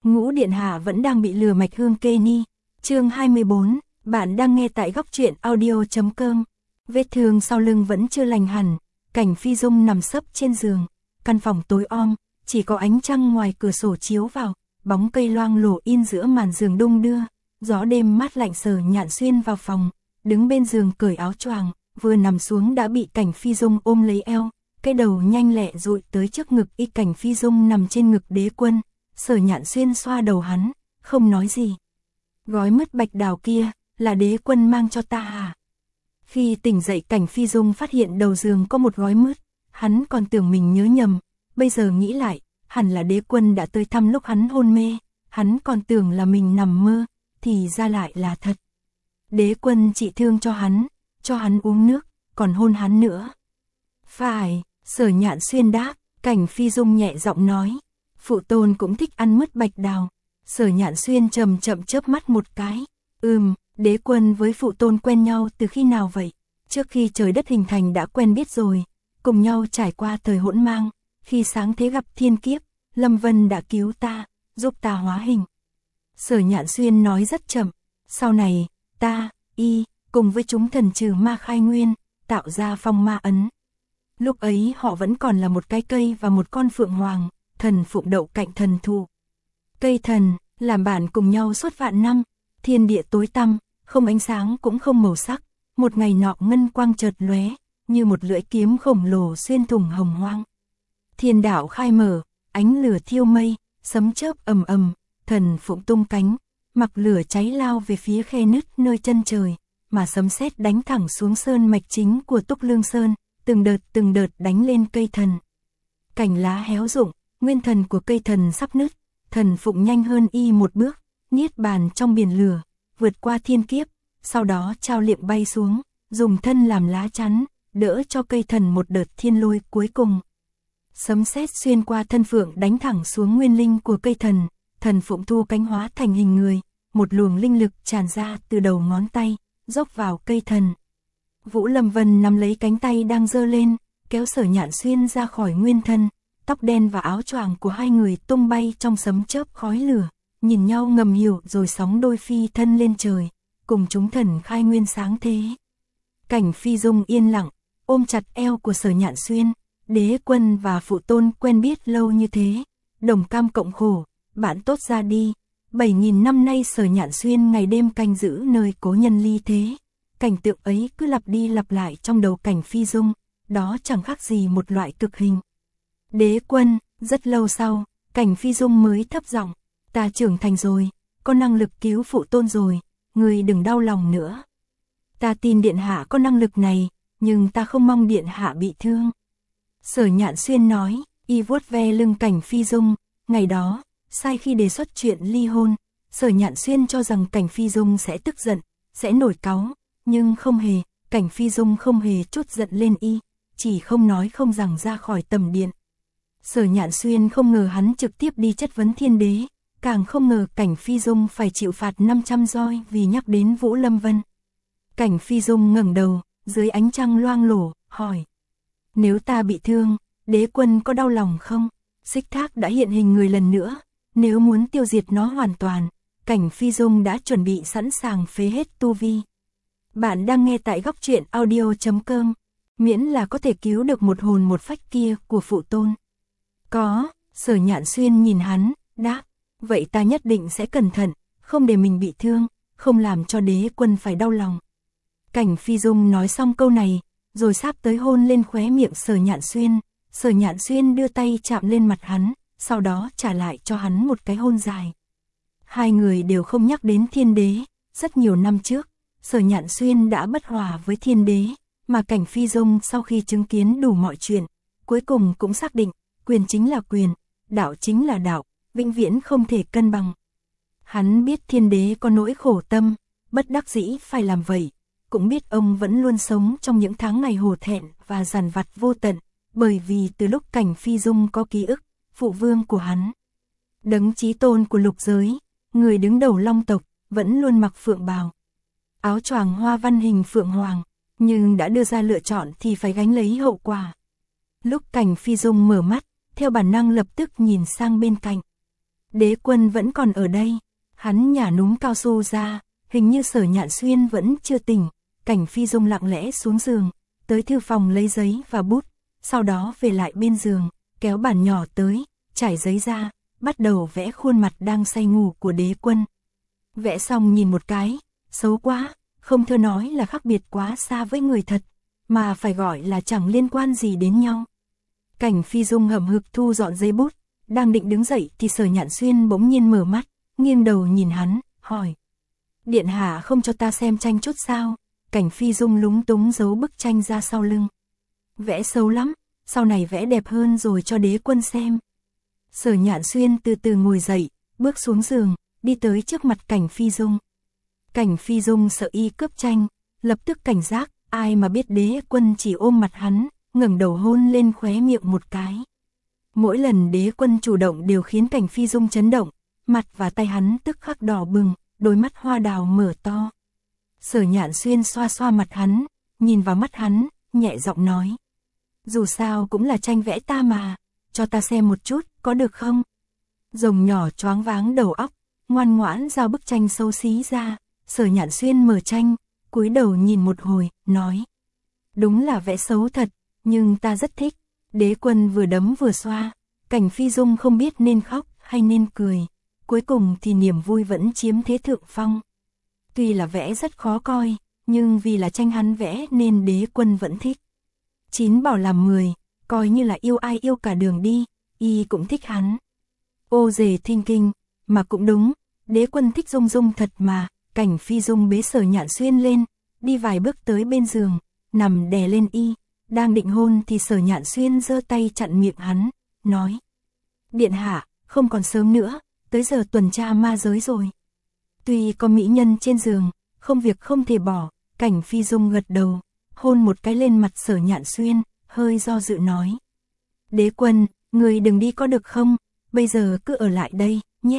Ngũ điện hạ vẫn đang bị lừa mạch hương kê ni. Chương 24, bạn đang nghe tại góc truyện audio.com. Vết thương sau lưng vẫn chưa lành hẳn, Cảnh Phi Dung nằm sấp trên giường, căn phòng tối om, chỉ có ánh trăng ngoài cửa sổ chiếu vào, bóng cây loang lổ in giữa màn giường đung đưa, gió đêm mát lạnh. Sở Nhạn Xuyên vào phòng, đứng bên giường cởi áo choàng, vừa nằm xuống đã bị Cảnh Phi Dung ôm lấy eo, cái đầu nhanh lẹ dụi tới trước ngực y. Cảnh Phi Dung nằm trên ngực Đế Quân, Sở Nhạn Xuyên xoa đầu hắn, không nói gì. Gói mứt bạch đào kia, là Đế Quân mang cho ta hả? Khi tỉnh dậy Cảnh Phi Dung phát hiện đầu giường có một gói mứt, hắn còn tưởng mình nhớ nhầm, bây giờ nghĩ lại, hẳn là Đế Quân đã tới thăm lúc hắn hôn mê, hắn còn tưởng là mình nằm mơ, thì ra lại là thật. Đế Quân trị thương cho hắn uống nước, còn hôn hắn nữa. Phải, Sở Nhạn Xuyên đáp, Cảnh Phi Dung nhẹ giọng nói, phụ tôn cũng thích ăn mứt bạch đào. Sở Nhạn Xuyên chậm chớp mắt một cái, Đế Quân với phụ tôn quen nhau từ khi nào vậy? Trước khi trời đất hình thành đã quen biết rồi, cùng nhau trải qua thời hỗn mang, khi sáng thế gặp thiên kiếp, Lâm Vân đã cứu ta, giúp ta hóa hình. Sở Nhạn Xuyên nói rất chậm, sau này, ta, cùng với chúng thần trừ ma khai nguyên, tạo ra phong ma ấn. Lúc ấy họ vẫn còn là một cái cây và một con phượng hoàng, thần phụng đậu cạnh thần thụ. Cây thần, làm bạn cùng nhau suốt vạn năm, thiên địa tối tăm, không ánh sáng cũng không màu sắc, một ngày nọ ngân quang chợt lóe, như một lưỡi kiếm khổng lồ xuyên thủng hồng hoang. Thiên đạo khai mở, ánh lửa thiêu mây, sấm chớp ầm ầm, thần phụng tung cánh, mặc lửa cháy lao về phía khe nứt nơi chân trời, mà sấm sét đánh thẳng xuống sơn mạch chính của Túc Lương Sơn, từng đợt đánh lên cây thần. Cành lá héo rụng, nguyên thần của cây thần sắp nứt, thần phụng nhanh hơn y một bước, niết bàn trong biển lửa, vượt qua thiên kiếp, sau đó trao liệm bay xuống, dùng thân làm lá chắn, đỡ cho cây thần một đợt thiên lôi cuối cùng. Sấm sét xuyên qua thân phượng đánh thẳng xuống nguyên linh của cây thần, thần phụng thu cánh hóa thành hình người, một luồng linh lực tràn ra từ đầu ngón tay, dốc vào cây thần. Vũ Lâm Vân nắm lấy cánh tay đang giơ lên, kéo Sở Nhạn Xuyên ra khỏi nguyên thân, tóc đen và áo choàng của hai người tung bay trong sấm chớp khói lửa, nhìn nhau ngầm hiểu rồi sóng đôi phi thân lên trời, cùng chúng thần khai nguyên sáng thế. Cảnh Phi Dung yên lặng, ôm chặt eo của Sở Nhạn Xuyên, Đế Quân và phụ tôn quen biết lâu như thế, đồng cam cộng khổ, bạn tốt ra đi. 7.000 năm nay Sở Nhạn Xuyên ngày đêm canh giữ nơi cố nhân ly thế. Cảnh tượng ấy cứ lặp đi lặp lại trong đầu Cảnh Phi Dung, đó chẳng khác gì một loại cực hình. Đế Quân, rất lâu sau, Cảnh Phi Dung mới thấp giọng, ta trưởng thành rồi, có năng lực cứu phụ tôn rồi, người đừng đau lòng nữa. Ta tin điện hạ có năng lực này, nhưng ta không mong điện hạ bị thương. Sở Nhạn Xuyên nói, y vuốt ve lưng Cảnh Phi Dung, ngày đó, sai khi đề xuất chuyện ly hôn, Sở Nhạn Xuyên cho rằng Cảnh Phi Dung sẽ tức giận, sẽ nổi cáu, nhưng không hề, Cảnh Phi Dung không hề chút giận lên y, chỉ không nói không rằng ra khỏi tầm điện. Sở Nhạn Xuyên không ngờ hắn trực tiếp đi chất vấn thiên đế, càng không ngờ Cảnh Phi Dung phải chịu phạt 500 roi vì nhắc đến Vũ Lâm Vân. Cảnh Phi Dung ngẩng đầu, dưới ánh trăng loang lổ, hỏi, nếu ta bị thương, Đế Quân có đau lòng không? Xích Thác đã hiện hình người lần nữa, nếu muốn tiêu diệt nó hoàn toàn, Cảnh Phi Dung đã chuẩn bị sẵn sàng phế hết tu vi. Bạn đang nghe tại góc truyện audio.com, miễn là có thể cứu được một hồn một phách kia của phụ tôn. Có, Sở Nhạn Xuyên nhìn hắn, đáp, vậy ta nhất định sẽ cẩn thận, không để mình bị thương, không làm cho Đế Quân phải đau lòng. Cảnh Phi Dung nói xong câu này, rồi sắp tới hôn lên khóe miệng Sở Nhạn Xuyên. Sở Nhạn Xuyên đưa tay chạm lên mặt hắn, sau đó trả lại cho hắn một cái hôn dài. Hai người đều không nhắc đến thiên đế, rất nhiều năm trước, Sở Nhạn Xuyên đã bất hòa với thiên đế, mà Cảnh Phi Dung sau khi chứng kiến đủ mọi chuyện, cuối cùng cũng xác định, quyền chính là quyền, đạo chính là đạo, vĩnh viễn không thể cân bằng. Hắn biết thiên đế có nỗi khổ tâm, bất đắc dĩ phải làm vậy, cũng biết ông vẫn luôn sống trong những tháng ngày hổ thẹn và dằn vặt vô tận, bởi vì từ lúc Cảnh Phi Dung có ký ức, phụ vương của hắn, đấng chí tôn của lục giới, người đứng đầu Long tộc, vẫn luôn mặc phượng bào, áo choàng hoa văn hình phượng hoàng, nhưng đã đưa ra lựa chọn thì phải gánh lấy hậu quả. Lúc Cảnh Phi Dung mở mắt, theo bản năng lập tức nhìn sang bên cạnh. Đế Quân vẫn còn ở đây. Hắn nhả núm cao su ra, hình như Sở Nhạn Xuyên vẫn chưa tỉnh. Cảnh Phi Dung lặng lẽ xuống giường, tới thư phòng lấy giấy và bút, sau đó về lại bên giường, kéo bản nhỏ tới, trải giấy ra, bắt đầu vẽ khuôn mặt đang say ngủ của Đế Quân. Vẽ xong nhìn một cái, xấu quá, không thơ nói là khác biệt quá xa với người thật, mà phải gọi là chẳng liên quan gì đến nhau. Cảnh Phi Dung hậm hực thu dọn giấy bút, đang định đứng dậy thì Sở Nhạn Xuyên bỗng nhiên mở mắt, nghiêng đầu nhìn hắn, hỏi. Điện hạ không cho ta xem tranh chút sao? Cảnh Phi Dung lúng túng giấu bức tranh ra sau lưng. Vẽ xấu lắm, sau này vẽ đẹp hơn rồi cho Đế Quân xem. Sở Nhạn Xuyên từ từ ngồi dậy, bước xuống giường, đi tới trước mặt Cảnh Phi Dung. Cảnh Phi Dung sợ y cướp tranh, lập tức cảnh giác, ai mà biết Đế Quân chỉ ôm mặt hắn, ngẩng đầu hôn lên khóe miệng một cái. Mỗi lần Đế Quân chủ động đều khiến Cảnh Phi Dung chấn động, mặt và tay hắn tức khắc đỏ bừng, đôi mắt hoa đào mở to. Sở Nhạn Xuyên xoa xoa mặt hắn, nhìn vào mắt hắn, nhẹ giọng nói. Dù sao cũng là tranh vẽ ta mà, cho ta xem một chút, có được không? Rồng nhỏ choáng váng đầu óc, ngoan ngoãn giao bức tranh xấu xí ra. Sở Nhạn Xuyên mở tranh, cúi đầu nhìn một hồi, nói. Đúng là vẽ xấu thật, nhưng ta rất thích. Đế Quân vừa đấm vừa xoa, Cảnh Phi Dung không biết nên khóc hay nên cười. Cuối cùng thì niềm vui vẫn chiếm thế thượng phong. Tuy là vẽ rất khó coi, nhưng vì là tranh hắn vẽ nên Đế Quân vẫn thích. 9 bảo làm 10, coi như là yêu ai yêu cả đường đi, y cũng thích hắn. Ô dề thinh kinh, mà cũng đúng, Đế Quân thích Dung Dung thật mà. Cảnh Phi Dung bế Sở Nhạn Xuyên lên, đi vài bước tới bên giường, nằm đè lên y, đang định hôn thì Sở Nhạn Xuyên giơ tay chặn miệng hắn, nói. Điện hạ, không còn sớm nữa, tới giờ tuần tra ma giới rồi. Tuy có mỹ nhân trên giường, không việc không thể bỏ, Cảnh Phi Dung gật đầu, hôn một cái lên mặt Sở Nhạn Xuyên, hơi do dự nói. Đế Quân, người đừng đi có được không, bây giờ cứ ở lại đây, nhé.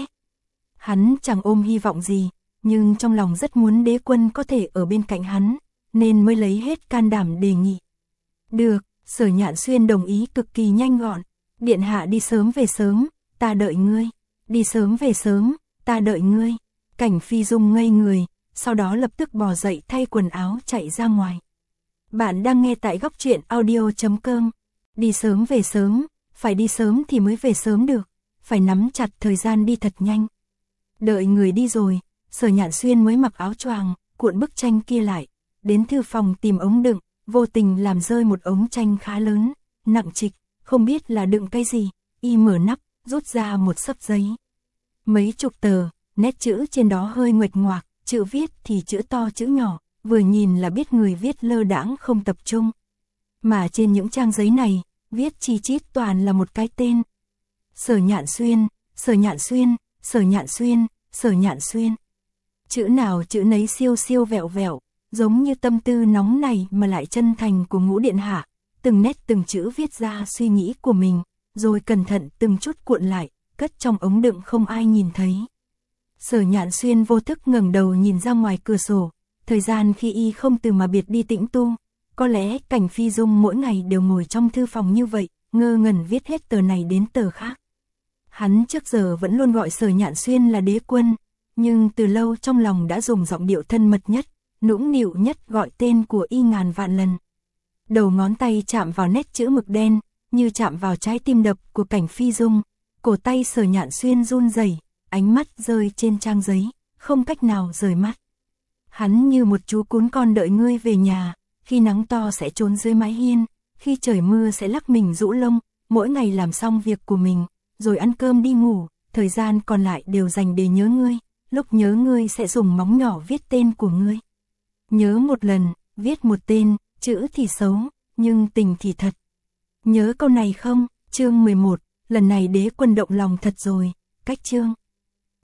Hắn chẳng ôm hy vọng gì, nhưng trong lòng rất muốn Đế Quân có thể ở bên cạnh hắn, nên mới lấy hết can đảm đề nghị. Được, Sở Nhạn Xuyên đồng ý cực kỳ nhanh gọn, điện hạ đi sớm về sớm, ta đợi ngươi, đi sớm về sớm, ta đợi ngươi. Cảnh Phi Dung ngây người, sau đó lập tức bò dậy thay quần áo chạy ra ngoài. Bạn đang nghe tại góc truyện audio.com. Đi sớm về sớm, phải đi sớm thì mới về sớm được, phải nắm chặt thời gian đi thật nhanh. Đợi người đi rồi, Sở Nhạn Xuyên mới mặc áo choàng, cuộn bức tranh kia lại, đến thư phòng tìm ống đựng, vô tình làm rơi một ống tranh khá lớn, nặng trịch, không biết là đựng cái gì, y mở nắp, rút ra một xấp giấy. Mấy chục tờ, nét chữ trên đó hơi nguệch ngoạc, chữ viết thì chữ to chữ nhỏ, vừa nhìn là biết người viết lơ đãng không tập trung. Mà trên những trang giấy này, viết chi chít toàn là một cái tên. Sở Nhạn Xuyên, Sở Nhạn Xuyên, Sở Nhạn Xuyên, Sở Nhạn Xuyên. Chữ nào chữ nấy siêu siêu vẹo vẹo, giống như tâm tư nóng này mà lại chân thành của Ngũ Điện Hạ, từng nét từng chữ viết ra suy nghĩ của mình, rồi cẩn thận từng chút cuộn lại, cất trong ống đựng không ai nhìn thấy. Sở Nhạn Xuyên vô thức ngẩng đầu nhìn ra ngoài cửa sổ, thời gian khi y không từ mà biệt đi tĩnh tu, có lẽ Cảnh Phi Dung mỗi ngày đều ngồi trong thư phòng như vậy, ngơ ngẩn viết hết tờ này đến tờ khác. Hắn trước giờ vẫn luôn gọi Sở Nhạn Xuyên là Đế Quân, nhưng từ lâu trong lòng đã dùng giọng điệu thân mật nhất, nũng nịu nhất gọi tên của y ngàn vạn lần. Đầu ngón tay chạm vào nét chữ mực đen, như chạm vào trái tim đập của Cảnh Phi Dung, cổ tay Sở Nhạn Xuyên run rẩy, ánh mắt rơi trên trang giấy, không cách nào rời mắt. Hắn như một chú cún con đợi ngươi về nhà, khi nắng to sẽ trốn dưới mái hiên, khi trời mưa sẽ lắc mình rũ lông, mỗi ngày làm xong việc của mình, rồi ăn cơm đi ngủ, thời gian còn lại đều dành để nhớ ngươi, lúc nhớ ngươi sẽ dùng móng nhỏ viết tên của ngươi. Nhớ một lần, viết một tên, chữ thì xấu, nhưng tình thì thật. Nhớ câu này không? Chương 11, lần này Đế Quân động lòng thật rồi, cách chương.